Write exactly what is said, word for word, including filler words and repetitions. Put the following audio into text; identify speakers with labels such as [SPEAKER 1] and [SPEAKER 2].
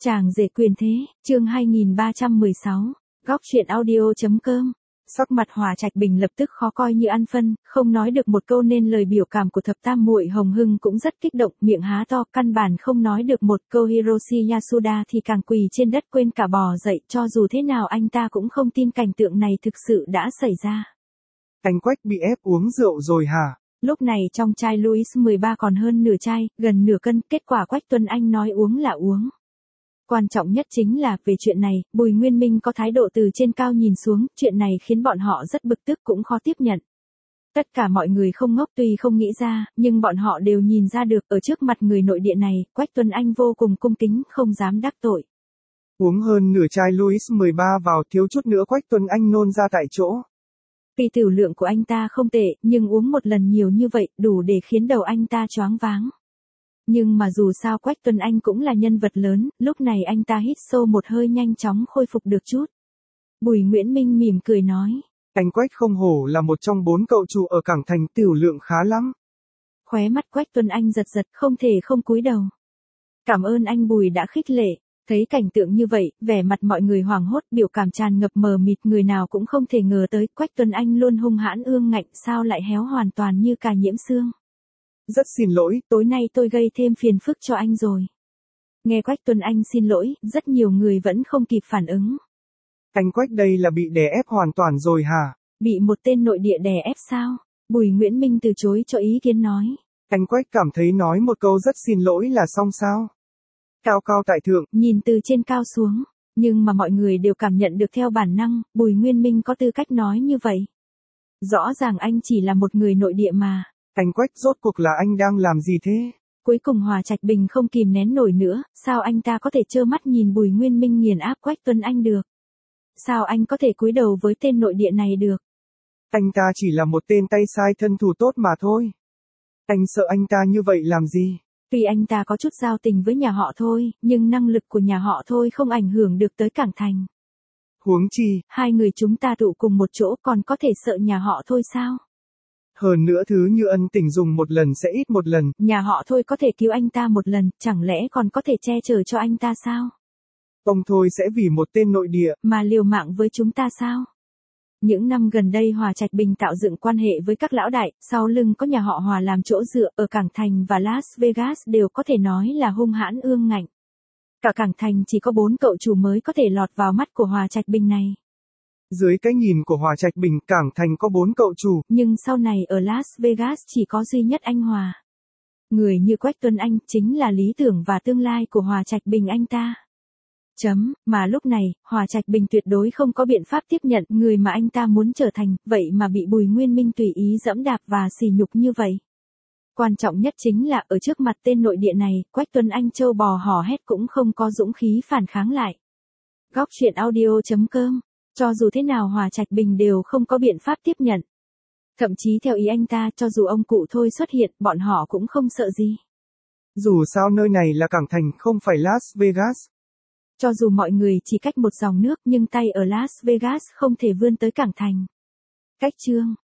[SPEAKER 1] Chàng rể quyền thế, chương hai nghìn ba trăm mười sáu, góc truyện audio.com. Sắc mặt Hòa Trạch Bình lập tức khó coi như ăn phân, không nói được một câu nên lời biểu cảm của thập tam muội Hồng Hưng cũng rất kích động, miệng há to, căn bản không nói được một câu. Hiroshi Yasuda thì càng quỳ trên đất quên cả bò dậy, cho dù thế nào anh ta cũng không tin cảnh tượng này thực sự đã xảy ra.
[SPEAKER 2] Anh Quách bị ép uống rượu rồi hả?
[SPEAKER 1] Lúc này trong chai Louis mười ba còn hơn nửa chai, gần nửa cân, kết quả Quách Tuấn Anh nói uống là uống. Quan trọng nhất chính là, về chuyện này, Bùi Nguyên Minh có thái độ từ trên cao nhìn xuống, chuyện này khiến bọn họ rất bực tức cũng khó tiếp nhận. Tất cả mọi người không ngốc, tuy không nghĩ ra, nhưng bọn họ đều nhìn ra được, ở trước mặt người nội địa này, Quách Tuấn Anh vô cùng cung kính, không dám đắc tội.
[SPEAKER 2] Uống hơn nửa chai Louis mười ba vào, thiếu chút nữa Quách Tuấn Anh nôn ra tại chỗ.
[SPEAKER 1] Tuy tiểu lượng của anh ta không tệ, nhưng uống một lần nhiều như vậy, đủ để khiến đầu anh ta choáng váng. Nhưng mà dù sao Quách Tuấn Anh cũng là nhân vật lớn, lúc này anh ta hít sâu một hơi nhanh chóng khôi phục được chút. Bùi Nguyễn Minh mỉm cười nói.
[SPEAKER 2] Anh Quách không hổ là một trong bốn cậu chủ ở Cảng Thành, tiểu lượng khá lắm.
[SPEAKER 1] Khóe mắt Quách Tuấn Anh giật giật, không thể không cúi đầu. Cảm ơn anh Bùi đã khích lệ. Thấy cảnh tượng như vậy, vẻ mặt mọi người hoảng hốt, biểu cảm tràn ngập mờ mịt, người nào cũng không thể ngờ tới, Quách Tuấn Anh luôn hung hãn ương ngạnh, sao lại héo hoàn toàn như cà nhiễm xương.
[SPEAKER 2] Rất xin lỗi,
[SPEAKER 1] tối nay tôi gây thêm phiền phức cho anh rồi. Nghe Quách Tuấn Anh xin lỗi, rất nhiều người vẫn không kịp phản ứng.
[SPEAKER 2] Anh Quách đây là bị đè ép hoàn toàn rồi hả?
[SPEAKER 1] Bị một tên nội địa đè ép sao? Bùi Nguyễn Minh từ chối cho ý kiến nói.
[SPEAKER 2] Anh Quách cảm thấy nói một câu rất xin lỗi là xong sao? Cao cao tại thượng,
[SPEAKER 1] nhìn từ trên cao xuống, nhưng mà mọi người đều cảm nhận được theo bản năng, Bùi Nguyên Minh có tư cách nói như vậy. Rõ ràng anh chỉ là một người nội địa mà.
[SPEAKER 2] Anh Quách rốt cuộc là anh đang làm gì thế?
[SPEAKER 1] Cuối cùng Hòa Trạch Bình không kìm nén nổi nữa, sao anh ta có thể trơ mắt nhìn Bùi Nguyên Minh nghiền áp Quách Tuấn Anh được? Sao anh có thể cúi đầu với tên nội địa này được?
[SPEAKER 2] Anh ta chỉ là một tên tay sai thân thủ tốt mà thôi. Anh sợ anh ta như vậy làm gì?
[SPEAKER 1] Tuy anh ta có chút giao tình với nhà họ Thôi, nhưng năng lực của nhà họ Thôi không ảnh hưởng được tới Cảng Thành.
[SPEAKER 2] Huống chi,
[SPEAKER 1] hai người chúng ta tụ cùng một chỗ còn có thể sợ nhà họ Thôi sao?
[SPEAKER 2] Hơn nữa thứ như ân tình dùng một lần sẽ ít một lần.
[SPEAKER 1] Nhà họ Thôi có thể cứu anh ta một lần, chẳng lẽ còn có thể che chở cho anh ta sao?
[SPEAKER 2] Ông Thôi sẽ vì một tên nội địa
[SPEAKER 1] mà liều mạng với chúng ta sao? Những năm gần đây Hòa Trạch Bình tạo dựng quan hệ với các lão đại, sau lưng có nhà họ Hòa làm chỗ dựa, ở Cảng Thành và Las Vegas đều có thể nói là hung hãn ương ngạnh. Cả Cảng Thành chỉ có bốn cậu chủ mới có thể lọt vào mắt của Hòa Trạch Bình này.
[SPEAKER 2] Dưới cái nhìn của Hòa Trạch Bình, Cảng Thành có bốn cậu chủ.
[SPEAKER 1] Nhưng sau này ở Las Vegas chỉ có duy nhất anh Hòa. Người như Quách Tuấn Anh chính là lý tưởng và tương lai của Hòa Trạch Bình anh ta. Chấm, mà lúc này, Hòa Trạch Bình tuyệt đối không có biện pháp tiếp nhận người mà anh ta muốn trở thành, vậy mà bị Bùi Nguyên Minh tùy ý dẫm đạp và sỉ nhục như vậy. Quan trọng nhất chính là, ở trước mặt tên nội địa này, Quách Tuấn Anh trâu bò hò hét cũng không có dũng khí phản kháng lại. Góc truyện audio.com. Cho dù thế nào Hòa Trạch Bình đều không có biện pháp tiếp nhận. Thậm chí theo ý anh ta, cho dù ông cụ Thôi xuất hiện, bọn họ cũng không sợ gì.
[SPEAKER 2] Dù sao nơi này là Cảng Thành, không phải Las Vegas.
[SPEAKER 1] Cho dù mọi người chỉ cách một dòng nước, nhưng tay ở Las Vegas không thể vươn tới Cảng Thành. Cách chương